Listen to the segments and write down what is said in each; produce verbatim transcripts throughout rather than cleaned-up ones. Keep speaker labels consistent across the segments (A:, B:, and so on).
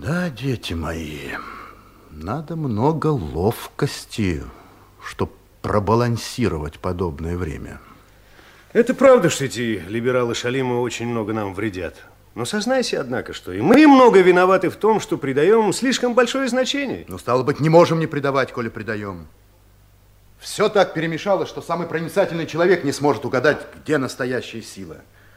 A: Да, дети мои, надо много ловкости, чтобы пробалансировать подобное время.
B: Это правда, что эти либералы Шалимова очень много нам вредят. Но сознайся, однако, что и мы много виноваты в том, что придаем им слишком большое значение.
A: Ну, стало быть, не можем не придавать, коли придаем. Все так перемешалось, что самый проницательный человек не сможет угадать, где настоящая сила.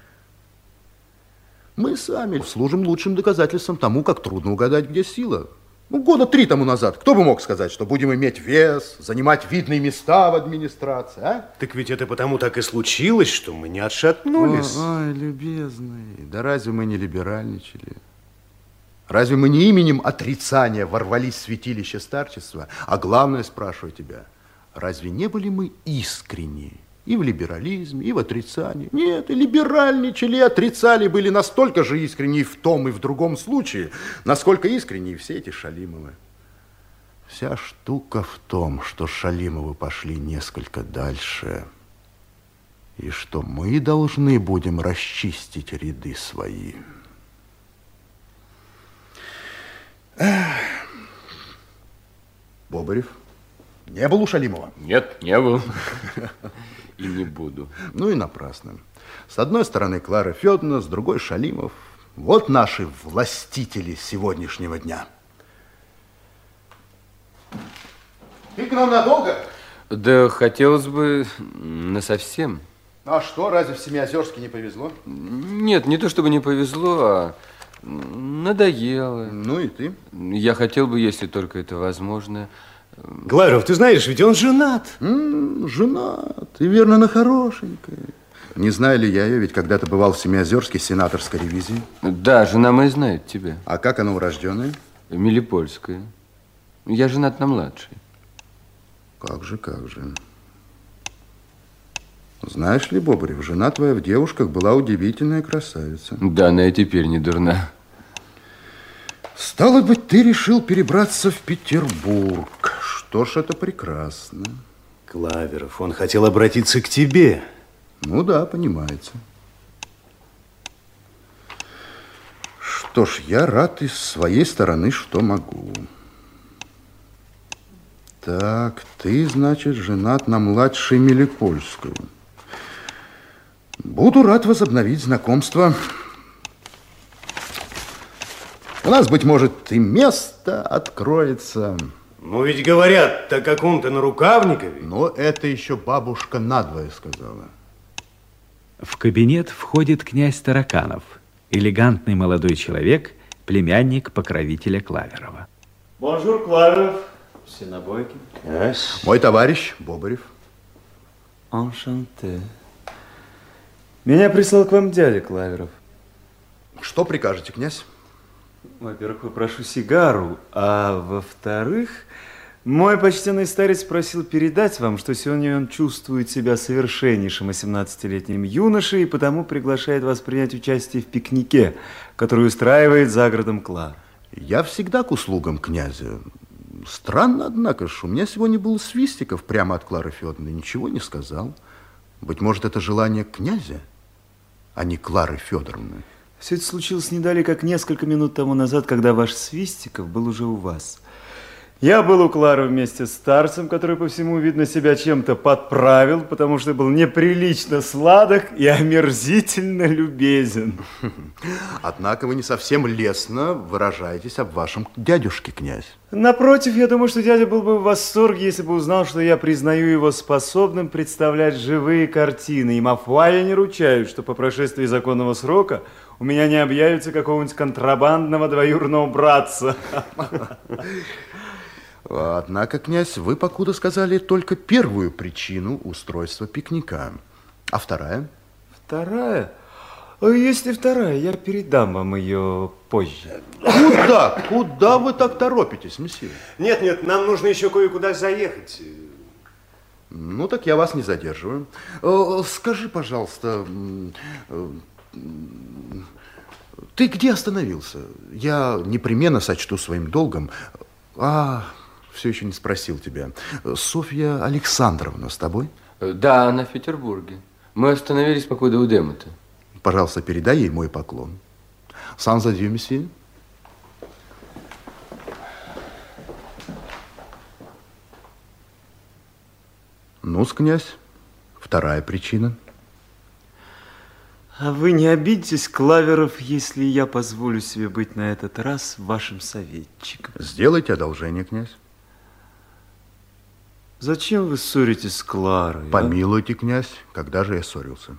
A: Мы сами служим лучшим доказательством тому, как трудно угадать, где сила. Ну, года три тому назад кто бы мог сказать, что будем иметь вес, занимать видные места в администрации, а?
B: Так ведь это потому так и случилось, что мы не отшатнулись.
A: Ой, ой, любезный, да разве мы не либеральничали? Разве мы не именем отрицания ворвались в святилище старчества? А главное, спрашиваю тебя, разве не были мы искренни и в либерализме, и в отрицании? Нет, и либеральничали, и отрицали, были настолько же искренни в том и в другом случае, насколько искренни все эти Шалимовы. Вся штука в том, что Шалимовы пошли несколько дальше, и что мы должны будем расчистить ряды свои. Бобарев не был у Шалимова?
C: Нет, не был. И не буду.
A: Ну и напрасно. С одной стороны Клара Федоровна, с другой Шалимов. Вот наши властители сегодняшнего дня. Ты к нам надолго?
C: Да хотелось бы насовсем.
A: А что, разве в Семиозерске не повезло?
C: Нет, не то чтобы не повезло, а надоело.
A: Ну и ты?
C: Я хотел бы, если только это возможно.
B: Главров, ты знаешь, ведь он женат.
A: М-м, женат, и верно, на хорошенькой. Не знаю ли я ее, ведь когда-то бывал в Семиозерске сенаторской ревизии.
C: Да, жена моя знает тебя.
A: А как она урожденная?
C: Мелипольская. Я женат на младшей.
A: Как же, как же. Знаешь ли, Бобарев, жена твоя в девушках была удивительная красавица.
C: Да, она и теперь не дурна.
A: Стало быть, ты решил перебраться в Петербург. Что ж, это прекрасно.
B: Клаверов, он хотел обратиться к тебе.
A: Ну да, понимается. Что ж, я рад из своей стороны, что могу. Так, ты, значит, женат на младшей Мелипольскую. Буду рад возобновить знакомство. У нас, быть может, и место откроется.
B: Ну, ведь говорят о каком-то Нарукавникове.
A: Но это еще бабушка надвое сказала.
D: В кабинет входит князь Тараканов, элегантный молодой человек, племянник покровителя Клаверова.
E: Бонжур, Клаверов. Все на бойке.
B: Yes.
A: Мой товарищ Бобарев.
E: Enchanté. Меня прислал к вам дядя Клаверов.
A: Что прикажете, князь?
E: Во-первых, попрошу сигару, а во-вторых, мой почтенный старец просил передать вам, что сегодня он чувствует себя совершеннейшим восемнадцатилетним юношей и потому приглашает вас принять участие в пикнике, который устраивает за городом Кла.
A: Я всегда к услугам князя. Странно, однако, что у меня сегодня был Свистиков прямо от Клары Федоровны, ничего не сказал. Быть может, это желание князя, а не Клары Федоровны.
E: Все это случилось не далее, как несколько минут тому назад, когда ваш Свистиков был уже у вас. Я был у Клары вместе с старцем, который, по всему видно, себя чем-то подправил, потому что был неприлично сладок и омерзительно любезен.
A: Однако вы не совсем лестно выражаетесь об вашем дядюшке, князь.
E: Напротив, я думаю, что дядя был бы в восторге, если бы узнал, что я признаю его способным представлять живые картины. И мафуа я не ручаюсь, что по прошествии законного срока у меня не объявится какого-нибудь контрабандного двоюродного братца.
A: Однако, князь, вы покуда сказали только первую причину устройства пикника. А вторая?
E: Вторая? Если вторая, я передам вам ее позже.
A: Куда? Куда вы так торопитесь, месье?
B: Нет, нет, нам нужно еще кое-куда заехать.
A: Ну, так я вас не задерживаю. Скажи, пожалуйста, ты где остановился? Я непременно сочту своим долгом. А, все еще не спросил тебя. Софья Александровна с тобой?
C: Да, она в Петербурге. Мы остановились покуда у Демота.
A: Пожалуйста, передай ей мой поклон. Sans adieu, месье. Ну-с, князь, вторая причина.
E: А вы не обидитесь, Клаверов, если я позволю себе быть на этот раз вашим советчиком?
A: Сделайте одолжение, князь.
E: Зачем вы ссоритесь с Кларой?
A: Помилуйте, а? Князь, когда же я ссорился?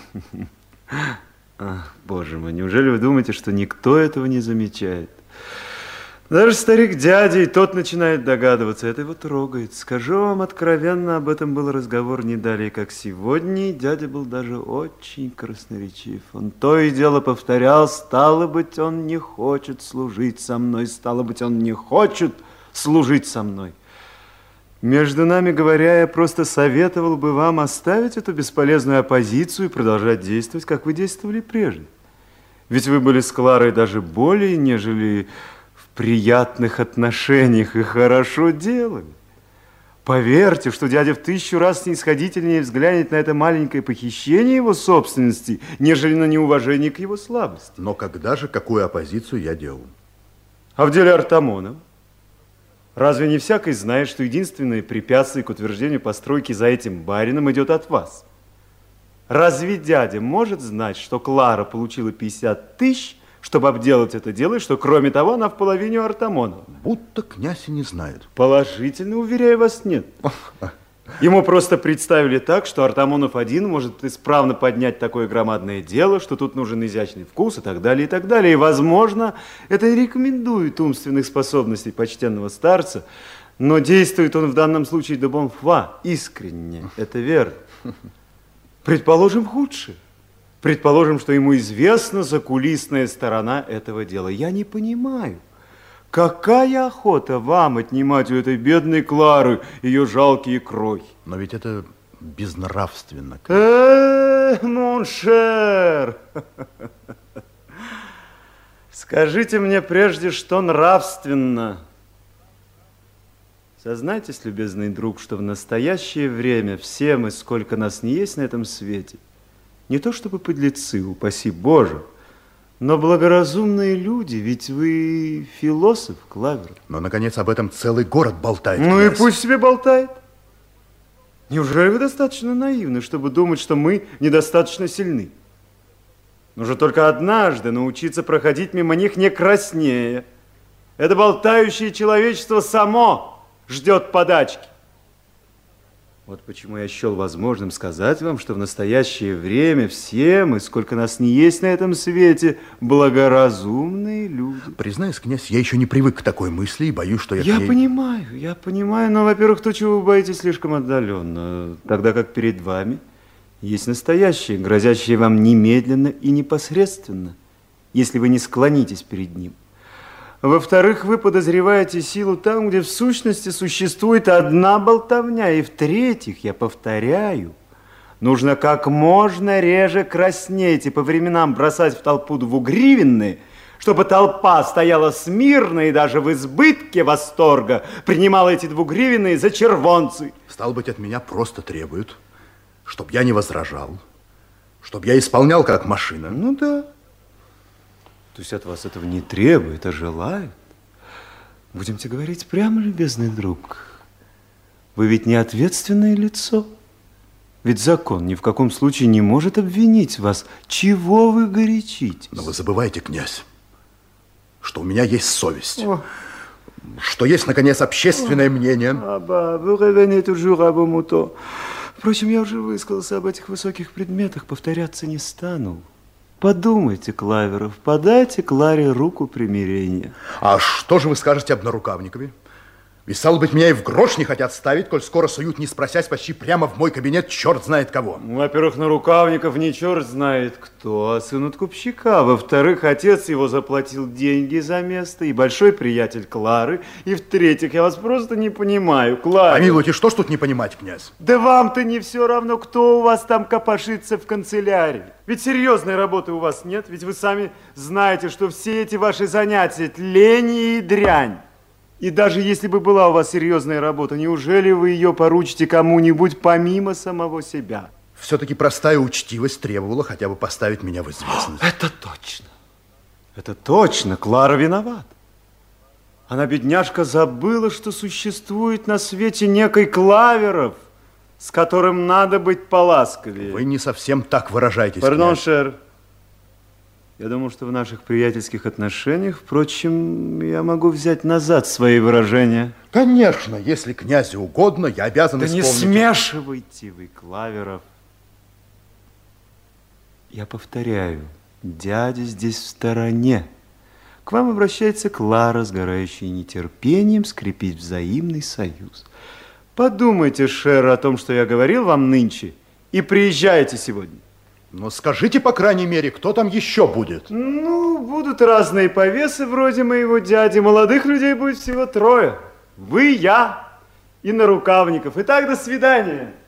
E: Ах, боже мой, неужели вы думаете, что никто этого не замечает? Даже старик дядя, и тот начинает догадываться, это его трогает. Скажу вам откровенно, об этом был разговор не далее, как сегодня, и дядя был даже очень красноречив. Он то и дело повторял, стало быть, он не хочет служить со мной, стало быть, он не хочет служить со мной. Между нами говоря, я просто советовал бы вам оставить эту бесполезную оппозицию и продолжать действовать, как вы действовали прежде. Ведь вы были с Кларой даже более, нежели в приятных отношениях, и хорошо делали. Поверьте, что дядя в тысячу раз снисходительнее взглянет на это маленькое похищение его собственности, нежели на неуважение к его слабости.
A: Но когда же, какую оппозицию я делал?
E: А в деле Артамонова? Разве не всякий знает, что единственное препятствие к утверждению постройки за этим барином идет от вас? Разве дядя может знать, что Клара получила пятьдесят тысяч, чтобы обделать это дело, и что, кроме того, она в половине у Артамонова?
A: Будто князь и не знает.
E: Положительно, уверяю вас, нет. Ему просто представили так, что Артамонов один может исправно поднять такое громадное дело, что тут нужен изящный вкус и так далее, и так далее. И, возможно, это и рекомендует умственных способностей почтенного старца, но действует он в данном случае de bonne foi, искренне, это верно. Предположим худшее. Предположим, что ему известна закулисная сторона этого дела. Я не понимаю. Какая охота вам отнимать у этой бедной Клары ее жалкие крохи?
A: Но ведь это безнравственно.
E: Э, моншер! Скажите мне прежде, что нравственно. Сознайтесь, любезный друг, что в настоящее время все мы, сколько нас не есть на этом свете, не то чтобы подлецы, упаси Боже, но благоразумные люди, ведь вы философ, Клавер.
A: Но, наконец, об этом целый город болтает.
E: Ну
A: князь.
E: И пусть себе болтает. Неужели вы достаточно наивны, чтобы думать, что мы недостаточно сильны? Нужно только однажды научиться проходить мимо них не краснея. Это болтающее человечество само ждет подачки. Вот почему я счел возможным сказать вам, что в настоящее время все мы, сколько нас не есть на этом свете, благоразумные люди.
A: Признаюсь, князь, я еще не привык к такой мысли и боюсь, что я...
E: Я
A: к ней...
E: понимаю, я понимаю, но, во-первых, то, чего вы боитесь, слишком отдаленно, тогда как перед вами есть настоящее, грозящее вам немедленно и непосредственно, если вы не склонитесь перед ним. Во-вторых, вы подозреваете силу там, где в сущности существует одна болтовня. И в-третьих, я повторяю, нужно как можно реже краснеть и по временам бросать в толпу двугривенные, чтобы толпа стояла смирно и даже в избытке восторга принимала эти двугривенные за червонцы.
A: Стало быть, от меня просто требуют, чтоб я не возражал, чтоб я исполнял как машина.
E: Ну да. То есть от вас этого не требует, а желает. Будемте говорить прямо, любезный друг. Вы ведь не ответственное лицо. Ведь закон ни в каком случае не может обвинить вас. Чего вы горячитесь?
A: Но вы забываете, князь, что у меня есть совесть.
E: О.
A: Что есть, наконец, общественное О. мнение.
E: Аба, вы revenez toujours à vos moutons. Впрочем, я уже высказался об этих высоких предметах, повторяться не стану. Подумайте, Клаверов, подайте Кларе руку примирения.
A: А что же вы скажете об нарукавникове? Ведь, стало быть, меня и в грош не хотят ставить, коль скоро суют, не спросясь, почти прямо в мой кабинет черт знает кого.
E: Во-первых, Нарукавников не черт знает кто, а сын откупщика. Во-вторых, отец его заплатил деньги за место, и большой приятель Клары. И в-третьих, я вас просто не понимаю, Клара.
A: Помилуйте, что ж тут не понимать, князь?
E: Да вам-то не все равно, кто у вас там копошится в канцелярии. Ведь серьезной работы у вас нет, ведь вы сами знаете, что все эти ваши занятия – тлень и дрянь. И даже если бы была у вас серьезная работа, неужели вы ее поручите кому-нибудь помимо самого себя?
A: Все-таки простая учтивость требовала хотя бы поставить меня в известность.
E: Это точно. Это точно. Клара виновата. Она, бедняжка, забыла, что существует на свете некий Клаверов, с которым надо быть поласковее.
A: Вы не совсем так выражаетесь,
E: Пардон,
A: князь.
E: шер. Я думал, что в наших приятельских отношениях, впрочем, я могу взять назад свои выражения.
A: Конечно, если князю угодно, я обязан
E: Да не
A: исполнить...
E: смешивайте вы, Клаверов. Я повторяю, дядя здесь в стороне. К вам обращается Клара, сгорающая нетерпением скрепить взаимный союз. Подумайте, шер, о том, что я говорил вам нынче, и приезжайте сегодня.
A: Но скажите, по крайней мере, кто там еще будет?
E: Ну, будут разные повесы вроде моего дяди. Молодых людей будет всего трое. Вы, я и Нарукавников. Итак, до свидания.